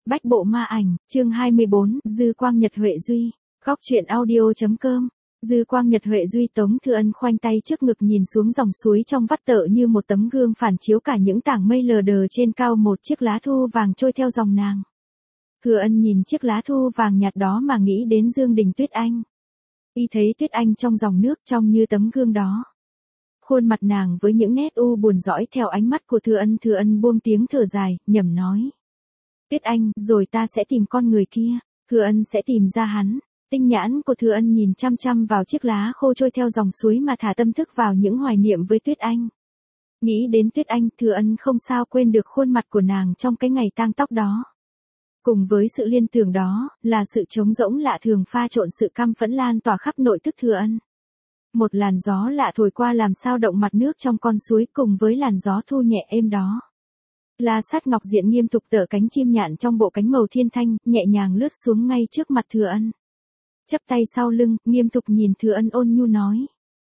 Bách bộ ma ảnh, chương 24, Dư Quang Nhật Huệ Duy. Góc truyện audio.com. Dư Quang Nhật Huệ Duy. Tống Thư Ân khoanh tay trước ngực nhìn xuống dòng suối trong vắt tợ như một tấm gương phản chiếu cả những tảng mây lờ đờ trên cao, một chiếc lá thu vàng trôi theo dòng nàng. Thư Ân nhìn chiếc lá thu vàng nhạt đó mà nghĩ đến Dương Đình Tuyết Anh. Y thấy Tuyết Anh trong dòng nước trông như tấm gương đó. Khuôn mặt nàng với những nét u buồn dõi theo ánh mắt của Thư Ân buông tiếng thở dài, nhẩm nói. Tuyết Anh, rồi ta sẽ tìm con người kia, Thư Ân sẽ tìm ra hắn. Tinh nhãn của Thư Ân nhìn chăm chăm vào chiếc lá khô trôi theo dòng suối mà thả tâm thức vào những hoài niệm với Tuyết Anh. Nghĩ đến Tuyết Anh, Thư Ân không sao quên được khuôn mặt của nàng trong cái ngày tang tóc đó. Cùng với sự liên tưởng đó, là sự trống rỗng lạ thường pha trộn sự căm phẫn lan tỏa khắp nội thức Thư Ân. Một làn gió lạ thổi qua làm sao động mặt nước trong con suối cùng với làn gió thu nhẹ êm đó. La Sát Ngọc Diện nghiêm túc tở cánh chim nhạn trong bộ cánh màu thiên thanh, nhẹ nhàng lướt xuống ngay trước mặt Thư Ân. Chắp tay sau lưng, nghiêm túc nhìn Thư Ân ôn nhu nói.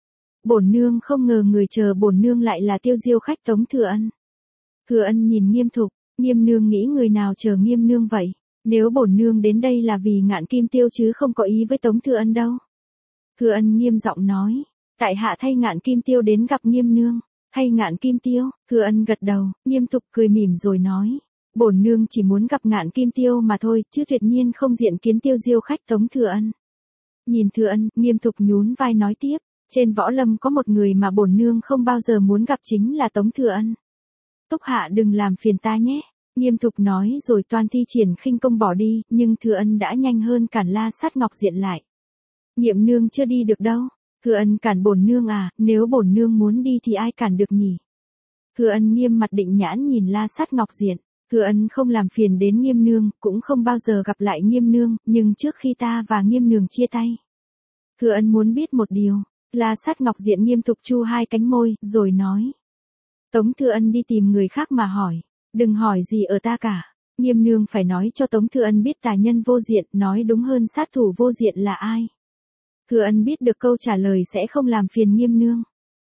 Bổn nương không ngờ người chờ bổn nương lại là Tiêu Diêu khách Tống Thư Ân. Thư Ân nhìn nghiêm túc, nghiêm nương nghĩ người nào chờ nghiêm nương vậy? Nếu bổn nương đến đây là vì Ngạn Kim Tiêu chứ không có ý với Tống Thư Ân đâu. Thư Ân nghiêm giọng nói. Tại hạ thay Ngạn Kim Tiêu đến gặp nghiêm nương. Hay Ngạn Kim Tiêu? Thư Ân gật đầu, nghiêm túc cười mỉm rồi nói. Bổn nương chỉ muốn gặp Ngạn Kim Tiêu mà thôi, chứ tuyệt nhiên không diện kiến Tiêu Diêu khách Tống Thư Ân. Nhìn Thư Ân, nghiêm túc nhún vai nói tiếp. Trên võ lâm có một người mà bổn nương không bao giờ muốn gặp, chính là Tống Thư Ân. Túc hạ đừng làm phiền ta nhé. Nghiêm túc nói rồi toan thi triển khinh công bỏ đi, nhưng Thư Ân đã nhanh hơn cản La Sát Ngọc Diện lại. Nhiệm nương chưa đi được đâu. Thư Ân cản bổn nương à, nếu bổn nương muốn đi thì ai cản được nhỉ? Thư Ân nghiêm mặt định nhãn nhìn La Sát Ngọc Diện. Thư Ân không làm phiền đến nghiêm nương, cũng không bao giờ gặp lại nghiêm nương, nhưng trước khi ta và nghiêm nương chia tay. Thư Ân muốn biết một điều. La Sát Ngọc Diện nghiêm túc chu hai cánh môi, rồi nói. Tống Thư Ân đi tìm người khác mà hỏi. Đừng hỏi gì ở ta cả. Nghiêm nương phải nói cho Tống Thư Ân biết tà nhân vô diện, nói đúng hơn sát thủ vô diện là ai. Thư Ân biết được câu trả lời sẽ không làm phiền nghiêm nương.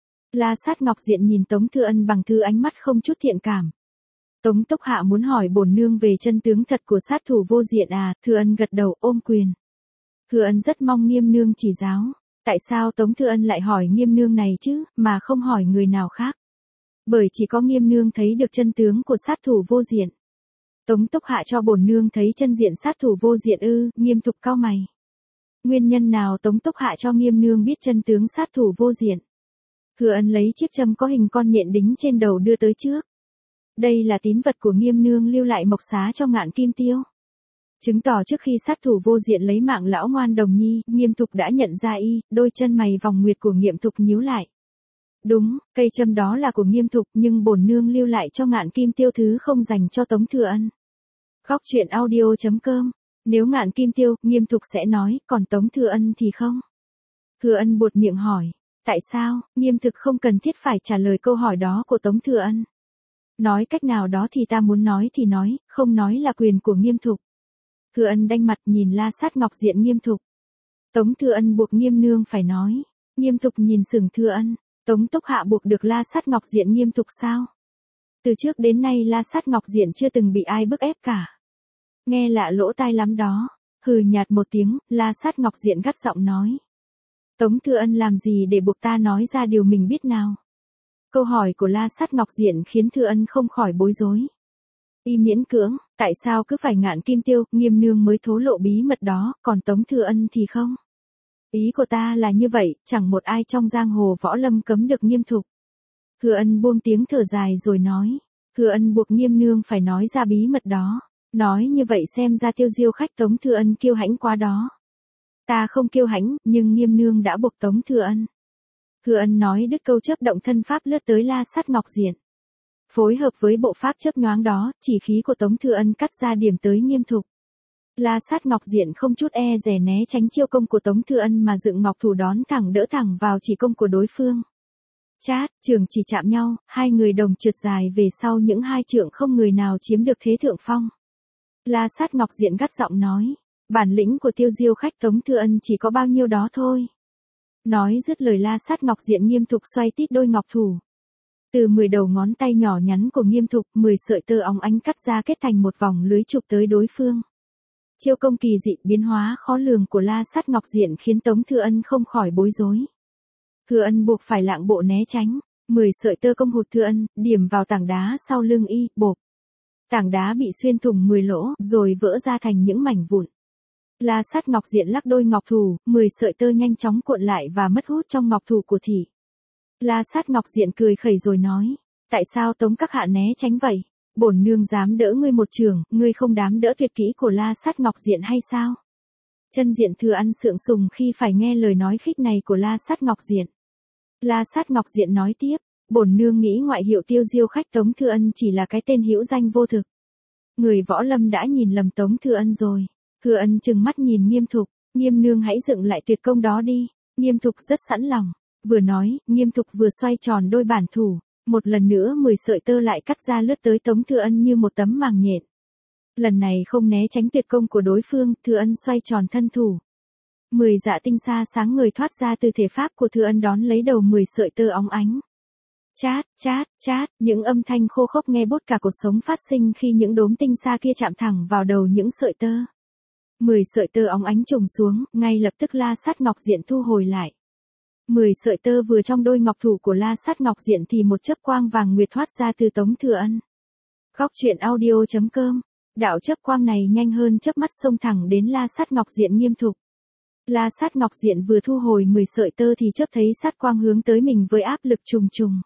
La Sát Ngọc Diện nhìn Tống Thư Ân bằng thứ ánh mắt không chút thiện cảm. Tống Túc Hạ muốn hỏi bổn nương về chân tướng thật của sát thủ vô diện à? Thư Ân gật đầu ôm quyền. Thư Ân rất mong nghiêm nương chỉ giáo. Tại sao Tống Thư Ân lại hỏi nghiêm nương này chứ, mà không hỏi người nào khác? Bởi chỉ có nghiêm nương thấy được chân tướng của sát thủ vô diện. Tống Túc Hạ cho bổn nương thấy chân diện sát thủ vô diện ư? Nghiêm túc cau mày. Nguyên nhân nào Tống Túc Hạ cho nghiêm nương biết chân tướng sát thủ vô diện? Thư Ân lấy chiếc châm có hình con nhện đính trên đầu đưa tới trước. Đây là tín vật của nghiêm nương lưu lại mộc xá cho Ngạn Kim Tiêu. Chứng tỏ trước khi sát thủ vô diện lấy mạng lão ngoan đồng nhi, nghiêm túc đã nhận ra y. Đôi chân mày vòng nguyệt của nghiêm túc nhíu lại. Đúng, cây châm đó là của nghiêm túc, nhưng bổn nương lưu lại cho Ngạn Kim Tiêu thứ không dành cho Tống Thư Ân. Góc truyện audio.com. Nếu Ngạn Kim Tiêu, nghiêm túc sẽ nói, còn Tống Thư Ân thì không. Thư Ân buột miệng hỏi. Tại sao? Nghiêm túc không cần thiết phải trả lời câu hỏi đó của Tống Thư Ân. Nói cách nào đó thì ta muốn nói thì nói, không nói là quyền của nghiêm túc. Thư Ân đanh mặt nhìn La Sát Ngọc Diện nghiêm túc. Tống Thư Ân buộc nghiêm nương phải nói. Nghiêm túc nhìn sững Thư Ân. Tống Túc Hạ buộc được La Sát Ngọc Diện nghiêm túc sao? Từ trước đến nay La Sát Ngọc Diện chưa từng bị ai bức ép cả. Nghe lạ lỗ tai lắm đó. Hừ nhạt một tiếng, La Sát Ngọc Diện gắt giọng nói. Tống Thư Ân làm gì để buộc ta nói ra điều mình biết nào? Câu hỏi của La Sát Ngọc Diện khiến Thư Ân không khỏi bối rối. Y miễn cưỡng, tại sao cứ phải Ngạn Kim Tiêu, nghiêm nương mới thố lộ bí mật đó, còn Tống Thư Ân thì không? Ý của ta là như vậy, chẳng một ai trong giang hồ võ lâm cấm được nghiêm túc. Thư Ân buông tiếng thở dài rồi nói. Thư Ân buộc nghiêm nương phải nói ra bí mật đó. Nói như vậy xem ra Tiêu Diêu khách Tống Thư Ân kiêu hãnh quá đó. Ta không kiêu hãnh, nhưng nghiêm nương đã buộc Tống Thư Ân. Thư Ân nói đứt câu chớp động thân pháp lướt tới La Sát Ngọc Diện. Phối hợp với bộ pháp chớp nhoáng đó, chỉ khí của Tống Thư Ân cắt ra điểm tới nghiêm túc. La Sát Ngọc Diện không chút e dè né tránh chiêu công của Tống Thư Ân mà dựng ngọc thủ đón thẳng đỡ thẳng vào chỉ công của đối phương. Chát, trường chỉ chạm nhau, hai người đồng trượt dài về sau những hai trượng, không người nào chiếm được thế thượng phong. La Sát Ngọc Diện gắt giọng nói. Bản lĩnh của Tiêu Diêu khách Tống Thư Ân chỉ có bao nhiêu đó thôi. Nói dứt lời La Sát Ngọc Diện nghiêm túc xoay tít đôi ngọc thủ. Từ 10 đầu ngón tay nhỏ nhắn của Nghiêm Thục, 10 sợi tơ óng ánh cắt ra kết thành một vòng lưới chụp tới đối phương. Chiêu công kỳ dị biến hóa khó lường của La Sát Ngọc Diện khiến Tống Thư Ân không khỏi bối rối. Thư Ân buộc phải lạng bộ né tránh, 10 sợi tơ công hụt Thư Ân, điểm vào tảng đá sau lưng y, bộp. Tảng đá bị xuyên thủng 10 lỗ, rồi vỡ ra thành những mảnh vụn. La Sát Ngọc Diện lắc đôi ngọc thủ, 10 sợi tơ nhanh chóng cuộn lại và mất hút trong ngọc thủ của thị. La Sát Ngọc Diện cười khẩy rồi nói, tại sao Tống các hạ né tránh vậy? Bổn nương dám đỡ ngươi một trường, ngươi không dám đỡ tuyệt kỹ của La Sát Ngọc Diện hay sao? Chân Diện Thừa Ăn sượng sùng khi phải nghe lời nói khích này của La Sát Ngọc Diện. La Sát Ngọc Diện nói tiếp, bổn nương nghĩ ngoại hiệu Tiêu Diêu khách Tống Thư Ân chỉ là cái tên hữu danh vô thực. Người võ lâm đã nhìn lầm Tống Thư Ân rồi. Thư Ân trừng mắt nhìn Nghiêm Thục, Nghiêm nương hãy dựng lại tuyệt công đó đi. Nghiêm Thục rất sẵn lòng. Vừa nói, Nghiêm Thục vừa xoay tròn đôi bản thủ. Một lần nữa 10 sợi tơ lại cắt ra lướt tới Tống Thư Ân như một tấm màng nhện. Lần này không né tránh tuyệt công của đối phương, Thư Ân xoay tròn thân thủ. 10 dạ tinh sa sáng ngời thoát ra từ thể pháp của Thư Ân đón lấy đầu 10 sợi tơ óng ánh. Chát, chát, chát, những âm thanh khô khốc nghe bốt cả cột sống phát sinh khi những đốm tinh sa kia chạm thẳng vào đầu những sợi tơ. 10 sợi tơ óng ánh trùng xuống, ngay lập tức La Sát Ngọc Diện thu hồi lại. 10 sợi tơ vừa trong đôi ngọc thủ của La Sát Ngọc Diện thì một chớp quang vàng nguyệt thoát ra từ Tống Thừa Ân. Góc truyện audio.com. Đạo chớp quang này nhanh hơn chớp mắt xông thẳng đến La Sát Ngọc Diện Nghiêm Thục. La Sát Ngọc Diện vừa thu hồi 10 sợi tơ thì chớp thấy sát quang hướng tới mình với áp lực trùng trùng.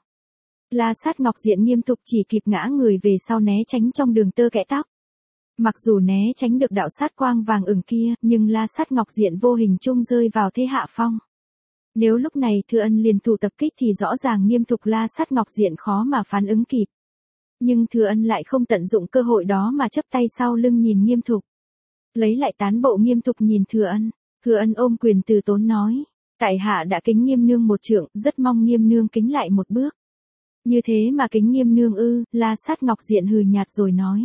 La Sát Ngọc Diện Nghiêm Thục chỉ kịp ngã người về sau né tránh trong đường tơ kẽ tóc. Mặc dù né tránh được đạo sát quang vàng ửng kia, nhưng La Sát Ngọc Diện vô hình chung rơi vào thế hạ phong. Nếu lúc này Thư Ân liền thủ tập kích thì rõ ràng Nghiêm Thục La Sát Ngọc Diện khó mà phản ứng kịp. Nhưng Thư Ân lại không tận dụng cơ hội đó mà chắp tay sau lưng nhìn Nghiêm Thục. Lấy lại tán bộ Nghiêm Thục nhìn Thư Ân. Thư Ân ôm quyền từ tốn nói, tại hạ đã kính Nghiêm nương một trượng, rất mong Nghiêm nương kính lại một bước. Như thế mà kính Nghiêm nương ư? La Sát Ngọc Diện hừ nhạt rồi nói.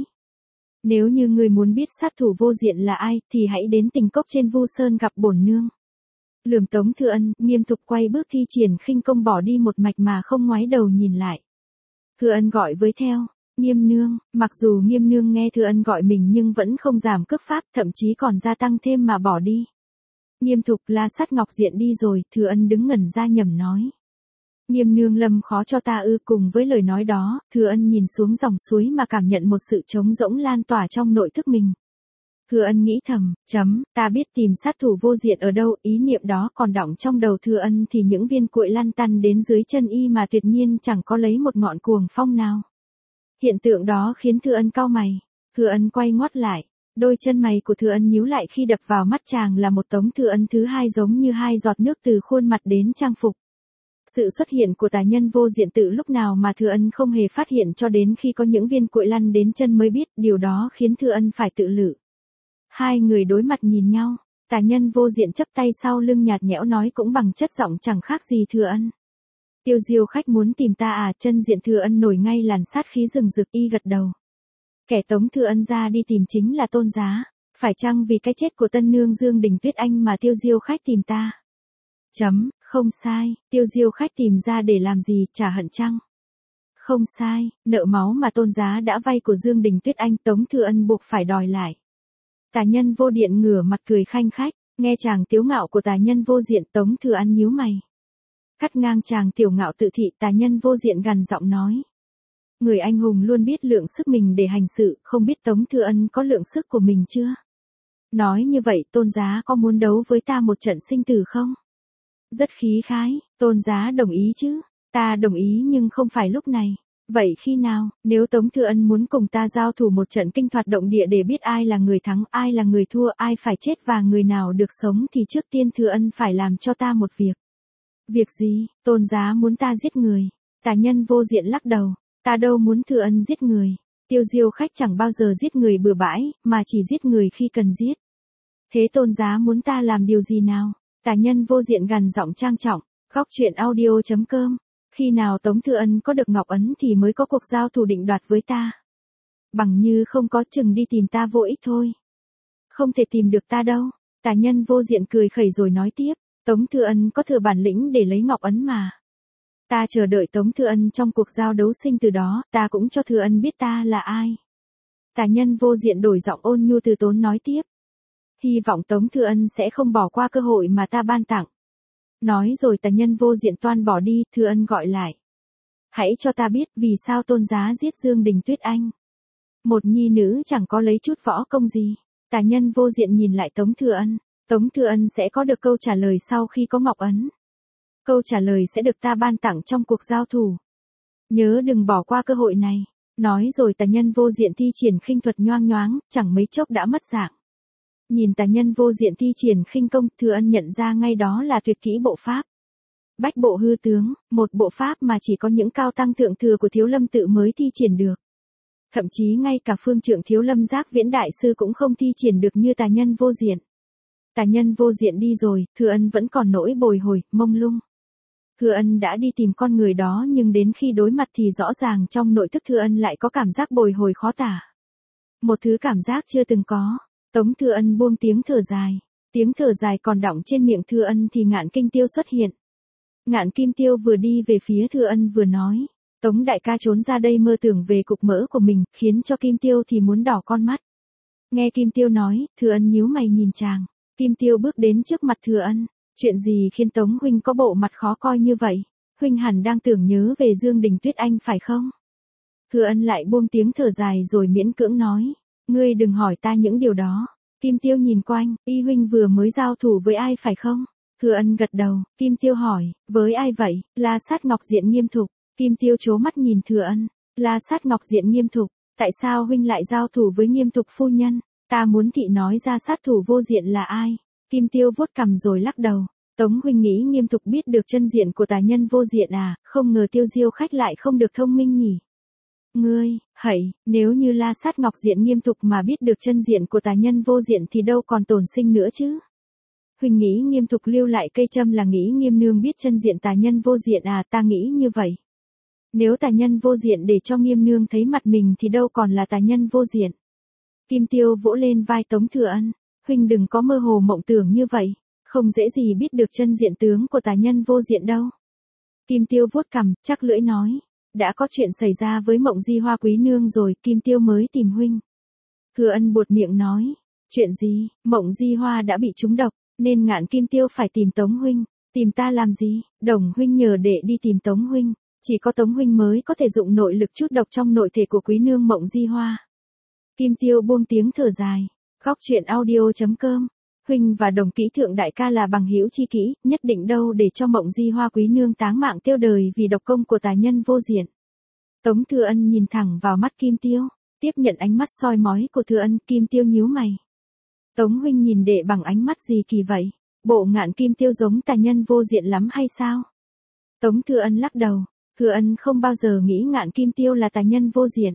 Nếu như người muốn biết sát thủ vô diện là ai, thì hãy đến Tình Cốc trên Vu Sơn gặp bổn nương. Lườm Tống Thư Ân, Nghiêm Thục quay bước thi triển khinh công bỏ đi một mạch mà không ngoái đầu nhìn lại. Thư Ân gọi với theo, Nghiêm nương. Mặc dù Nghiêm nương nghe Thư Ân gọi mình nhưng vẫn không giảm cước pháp, thậm chí còn gia tăng thêm mà bỏ đi. Nghiêm Thục, La Sát Ngọc Diện đi rồi. Thư Ân đứng ngẩn ra nhầm nói. Nghiêm nương lâm khó cho ta ư? Cùng với lời nói đó, Thư Ân nhìn xuống dòng suối mà cảm nhận một sự trống rỗng lan tỏa trong nội thức mình. Thư Ân nghĩ thầm, ta biết tìm sát thủ vô diện ở đâu, ý niệm đó còn đọng trong đầu Thư Ân thì những viên cuội lăn tăn đến dưới chân y mà tuyệt nhiên chẳng có lấy một ngọn cuồng phong nào. Hiện tượng đó khiến Thư Ân cau mày. Thư Ân quay ngoắt lại, đôi chân mày của Thư Ân nhíu lại khi đập vào mắt chàng là một Tống Thư Ân thứ hai giống như hai giọt nước từ khuôn mặt đến trang phục. Sự xuất hiện của tà nhân vô diện tự lúc nào mà Thư Ân không hề phát hiện cho đến khi có những viên cuội lăn đến chân mới biết, điều đó khiến Thư Ân phải tự lự. Hai người đối mặt nhìn nhau, tà nhân vô diện chắp tay sau lưng nhạt nhẽo nói cũng bằng chất giọng chẳng khác gì Thư Ân. Tiêu Diêu khách muốn tìm ta à? Chân Diện Thư Ân nổi ngay làn sát khí rừng rực, y gật đầu. Kẻ Tống Thư Ân ra đi tìm chính là Tôn Giá, phải chăng vì cái chết của tân nương Dương Đình Tuyết Anh mà Tiêu Diêu khách tìm ta? Không sai, Tiêu Diêu khách tìm ra để làm gì, trả hận chăng? Không sai, nợ máu mà Tôn Giá đã vay của Dương Đình Tuyết Anh Tống Thư Ân buộc phải đòi lại. Tà nhân vô điện ngửa mặt cười khanh khách, nghe chàng tiếu ngạo của tà nhân vô diện Tống Thư Ân nhíu mày. Cắt ngang chàng tiểu ngạo tự thị, tà nhân vô diện gằn giọng nói. Người anh hùng luôn biết lượng sức mình để hành sự, không biết Tống Thư Ân có lượng sức của mình chưa? Nói như vậy Tôn Giá có muốn đấu với ta một trận sinh tử không? Rất khí khái, Tôn Giá đồng ý chứ? Ta đồng ý nhưng không phải lúc này. Vậy khi nào? Nếu Tống Thư Ân muốn cùng ta giao thủ một trận kinh thoạt động địa để biết ai là người thắng, ai là người thua, ai phải chết và người nào được sống thì trước tiên Thư Ân phải làm cho ta một việc. Việc gì? Tôn Giá muốn ta giết người. Tà nhân vô diện lắc đầu. Ta đâu muốn Thư Ân giết người. Tiêu Diêu khách chẳng bao giờ giết người bừa bãi, mà chỉ giết người khi cần giết. Thế Tôn Giá muốn ta làm điều gì nào? Tà nhân vô diện gằn giọng trang trọng. Góc truyện audio.com. Khi nào Tống Thư Ân có được ngọc ấn thì mới có cuộc giao thủ định đoạt với ta. Bằng như không có chừng đi tìm ta vô ích thôi. Không thể tìm được ta đâu. Tà nhân vô diện cười khẩy rồi nói tiếp. Tống Thư Ân có thừa bản lĩnh để lấy ngọc ấn mà. Ta chờ đợi Tống Thừa Ân trong cuộc giao đấu sinh từ đó, ta cũng cho Thừa Ân biết ta là ai. Tà Nhân Vô Diện đổi giọng ôn nhu từ tốn nói tiếp. Hy vọng Tống Thừa Ân sẽ không bỏ qua cơ hội mà ta ban tặng. Nói rồi Tà Nhân Vô Diện toan bỏ đi, Thừa Ân gọi lại. Hãy cho ta biết vì sao Tôn Giá giết Dương Đình Tuyết Anh. Một nhi nữ chẳng có lấy chút võ công gì. Tà Nhân Vô Diện nhìn lại Tống Thừa Ân. Tống Thừa Ân sẽ có được câu trả lời sau khi có ngọc ấn. Câu trả lời sẽ được ta ban tặng trong cuộc giao thủ. Nhớ đừng bỏ qua cơ hội này. Nói rồi Tà Nhân Vô Diện thi triển khinh thuật nhoang nhoáng, chẳng mấy chốc đã mất dạng. Nhìn Tà Nhân Vô Diện thi triển khinh công, Thừa Ân nhận ra ngay đó là tuyệt kỹ bộ pháp. Bách bộ hư tướng, một bộ pháp mà chỉ có những cao tăng thượng thừa của Thiếu Lâm tự mới thi triển được. Thậm chí ngay cả phương trượng Thiếu Lâm Giác Viễn đại sư cũng không thi triển được như Tà Nhân Vô Diện. Tà Nhân Vô Diện đi rồi, Thừa Ân vẫn còn nỗi bồi hồi, mông lung. Thừa Ân đã đi tìm con người đó nhưng đến khi đối mặt thì rõ ràng trong nội thức Thừa Ân lại có cảm giác bồi hồi khó tả. Một thứ cảm giác chưa từng có. Tống Thừa Ân buông tiếng thở dài. Tiếng thở dài còn đọng trên miệng Thừa Ân thì Ngạn Kim Tiêu xuất hiện. Ngạn Kim Tiêu vừa đi về phía Thừa Ân vừa nói. Tống đại ca trốn ra đây mơ tưởng về cục mỡ của mình, khiến cho Kim Tiêu thì muốn đỏ con mắt. Nghe Kim Tiêu nói, Thừa Ân nhíu mày nhìn chàng. Kim Tiêu bước đến trước mặt Thừa Ân. Chuyện gì khiến Tống huynh có bộ mặt khó coi như vậy? Huynh hẳn đang tưởng nhớ về Dương Đình Tuyết Anh phải không? Thừa Ân lại buông tiếng thở dài rồi miễn cưỡng nói. Ngươi đừng hỏi ta những điều đó. Kim Tiêu nhìn quanh, y huynh vừa mới giao thủ với ai phải không? Thừa Ân gật đầu, Kim Tiêu hỏi, với ai vậy? La Sát Ngọc Diện Nghiêm Thục. Kim Tiêu trố mắt nhìn Thừa Ân. La Sát Ngọc Diện Nghiêm Thục, tại sao huynh lại giao thủ với Nghiêm Thục phu nhân? Ta muốn thị nói ra sát thủ vô diện là ai? Kim Tiêu vuốt cằm rồi lắc đầu. Tống huynh nghĩ Nghiêm Thục biết được chân diện của Tà Nhân Vô Diện à, không ngờ Tiêu Diêu khách lại không được thông minh nhỉ. Ngươi, hãy, nếu như La Sát Ngọc Diện Nghiêm Thục mà biết được chân diện của Tà Nhân Vô Diện thì đâu còn tổn sinh nữa chứ. Huynh nghĩ Nghiêm Thục lưu lại cây châm là nghĩ Nghiêm nương biết chân diện Tà Nhân Vô Diện à, ta nghĩ như vậy. Nếu Tà Nhân Vô Diện để cho Nghiêm nương thấy mặt mình thì đâu còn là Tà Nhân Vô Diện. Kim Tiêu vỗ lên vai Tống Thừa Ân. Huynh đừng có mơ hồ mộng tưởng như vậy. Không dễ gì biết được chân diện tướng của Tà Nhân Vô Diện đâu. Kim Tiêu vuốt cằm, chắc lưỡi nói. Đã có chuyện xảy ra với Mộng Di Hoa quý nương rồi, Kim Tiêu mới tìm huynh. Thừa Ân buột miệng nói. Chuyện gì? Mộng Di Hoa đã bị trúng độc, nên Ngạn Kim Tiêu phải tìm Tống huynh. Tìm ta làm gì? Đồng huynh nhờ đệ đi tìm Tống huynh. Chỉ có Tống huynh mới có thể dụng nội lực chút độc trong nội thể của quý nương Mộng Di Hoa. Kim Tiêu buông tiếng thở dài. Góc truyện audio.com. Huynh và Đồng Kỹ Thượng đại ca là bằng hữu chi kỷ, nhất định đâu để cho Mộng Di Hoa quý nương táng mạng tiêu đời vì độc công của Tà Nhân Vô Diện. Tống Thừa Ân nhìn thẳng vào mắt Kim Tiêu, tiếp nhận ánh mắt soi mói của Thừa Ân, Kim Tiêu nhíu mày. Tống huynh nhìn đệ bằng ánh mắt gì kỳ vậy? Bộ Ngạn Kim Tiêu giống Tà Nhân Vô Diện lắm hay sao? Tống Thừa Ân lắc đầu, Thừa Ân không bao giờ nghĩ Ngạn Kim Tiêu là Tà Nhân Vô Diện.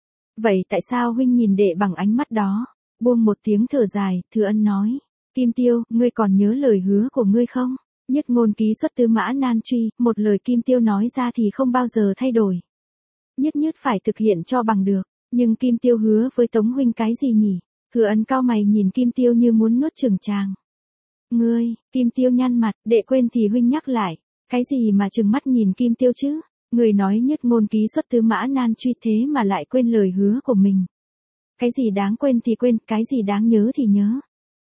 Vậy tại sao huynh nhìn đệ bằng ánh mắt đó? Buông một tiếng thở dài, Thừa Ân nói. Kim Tiêu, ngươi còn nhớ lời hứa của ngươi không? Nhất ngôn ký xuất Tư Mã Nan truy, một lời Kim Tiêu nói ra thì không bao giờ thay đổi. Nhất nhất phải thực hiện cho bằng được. Nhưng Kim Tiêu hứa với Tống huynh cái gì nhỉ? Thừa Ân cau mày nhìn Kim Tiêu như muốn nuốt chửng chàng. Ngươi, Kim Tiêu nhăn mặt, đệ quên thì huynh nhắc lại. Cái gì mà trừng mắt nhìn Kim Tiêu chứ? Người nói nhất ngôn ký xuất Tư Mã Nan truy thế mà lại quên lời hứa của mình. Cái gì đáng quên thì quên, cái gì đáng nhớ thì nhớ.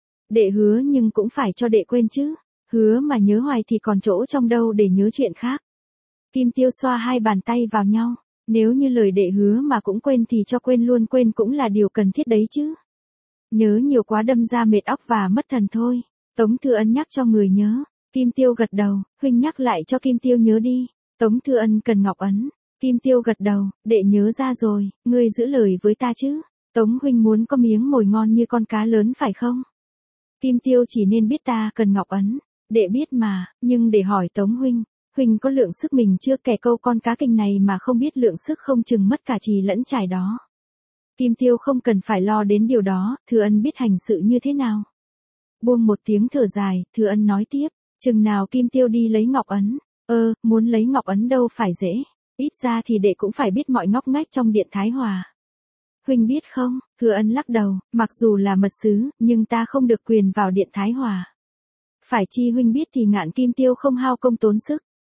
Đệ hứa nhưng cũng phải cho đệ quên chứ. Hứa mà nhớ hoài thì còn chỗ trong đâu để nhớ chuyện khác. Kim Tiêu xoa hai bàn tay vào nhau. Nếu như lời đệ hứa mà cũng quên thì cho quên luôn, quên cũng là điều cần thiết đấy chứ. Nhớ nhiều quá đâm ra mệt óc và mất thần thôi. Tống Thừa Ân nhắc cho người nhớ. Kim Tiêu gật đầu, huynh nhắc lại cho Kim Tiêu nhớ đi. Tống Thừa Ân cần ngọc ấn. Kim Tiêu gật đầu, đệ nhớ ra rồi, ngươi giữ lời với ta chứ. Tống huynh muốn có miếng mồi ngon như con cá lớn phải không? Kim Tiêu chỉ nên biết ta cần ngọc ấn. Đệ biết mà, nhưng để hỏi Tống huynh, huynh có lượng sức mình chưa, kẻ câu con cá kình này mà không biết lượng sức không chừng mất cả trì lẫn trải đó. Kim Tiêu không cần phải lo đến điều đó, Thừa Ân biết hành sự như thế nào. Buông một tiếng thở dài, Thừa Ân nói tiếp, chừng nào Kim Tiêu đi lấy ngọc ấn. Muốn lấy ngọc ấn đâu phải dễ, ít ra thì đệ cũng phải biết mọi ngóc ngách trong điện Thái Hòa. Huynh biết không? Thừa Ân lắc đầu, mặc dù là mật sứ, nhưng ta không được quyền vào điện Thái Hòa. Phải chi huynh biết thì Ngạn Kim Tiêu không hao công tốn sức.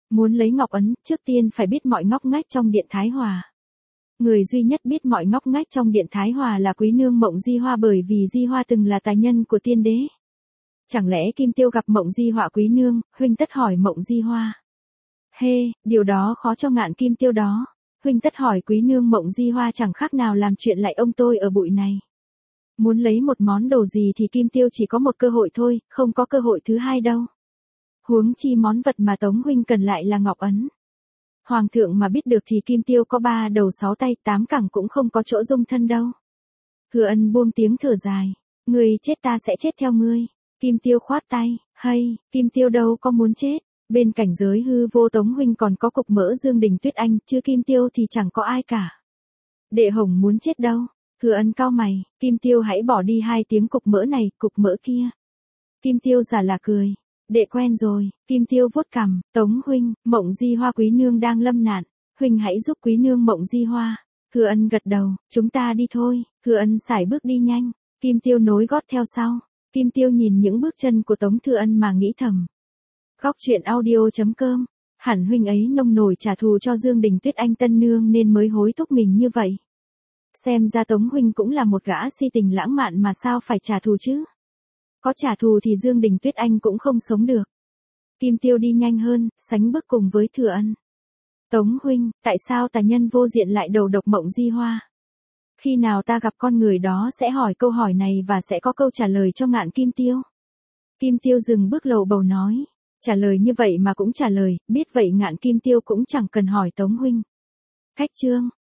Muốn lấy ngọc ấn, trước tiên phải biết mọi ngóc ngách trong điện Thái Hòa. Người duy nhất biết mọi ngóc ngách trong điện Thái Hòa là quý nương Mộng Di Hoa, bởi vì Di Hoa từng là tài nhân của tiên đế. Chẳng lẽ Kim Tiêu gặp Mộng Di Họa quý nương, huynh tất hỏi Mộng Di Hoa. Điều đó khó cho Ngạn Kim Tiêu đó. Huynh tất hỏi quý nương Mộng Di Hoa chẳng khác nào làm chuyện lại ông tôi ở bụi này. Muốn lấy một món đồ gì thì Kim Tiêu chỉ có một cơ hội thôi, không có cơ hội thứ hai đâu. Huống chi món vật mà Tống huynh cần lại là ngọc ấn. Hoàng thượng mà biết được thì Kim Tiêu có 3 đầu 6 tay 8 cẳng cũng không có chỗ dung thân đâu. Thừa Ân buông tiếng thở dài. Ngươi chết ta sẽ chết theo ngươi. Kim Tiêu khoát tay. Kim Tiêu đâu có muốn chết. Bên cảnh giới hư vô Tống huynh còn có cục mỡ Dương Đình Tuyết Anh, chứ Kim Tiêu thì chẳng có ai cả. Đệ Hồng muốn chết đâu. Thừa Ân cau mày. Kim Tiêu hãy bỏ đi 2 tiếng cục mỡ này, cục mỡ kia. Kim Tiêu giả là cười. Đệ quen rồi. Kim Tiêu vuốt cằm. Tống huynh, Mộng Di Hoa quý nương đang lâm nạn. Huynh hãy giúp quý nương Mộng Di Hoa. Thừa Ân gật đầu. Chúng ta đi thôi. Thừa Ân sải bước đi nhanh. Kim Tiêu nối gót theo sau. Kim Tiêu nhìn những bước chân của Tống Thừa Ân mà nghĩ thầm. Góc truyện audio.com. Hẳn huynh ấy nông nổi trả thù cho Dương Đình Tuyết Anh tân nương nên mới hối thúc mình như vậy. Xem ra Tống huynh cũng là một gã si tình lãng mạn mà sao phải trả thù chứ. Có trả thù thì Dương Đình Tuyết Anh cũng không sống được. Kim Tiêu đi nhanh hơn, sánh bước cùng với Thừa Ân. Tống huynh, tại sao tà nhân vô diện lại đầu độc Mộng Di Hoa? Khi nào ta gặp con người đó sẽ hỏi câu hỏi này và sẽ có câu trả lời cho Ngạn Kim Tiêu. Kim Tiêu dừng bước lầu bầu nói. Trả lời như vậy mà cũng trả lời, biết vậy Ngạn Kim Tiêu cũng chẳng cần hỏi Tống huynh. Cách chương.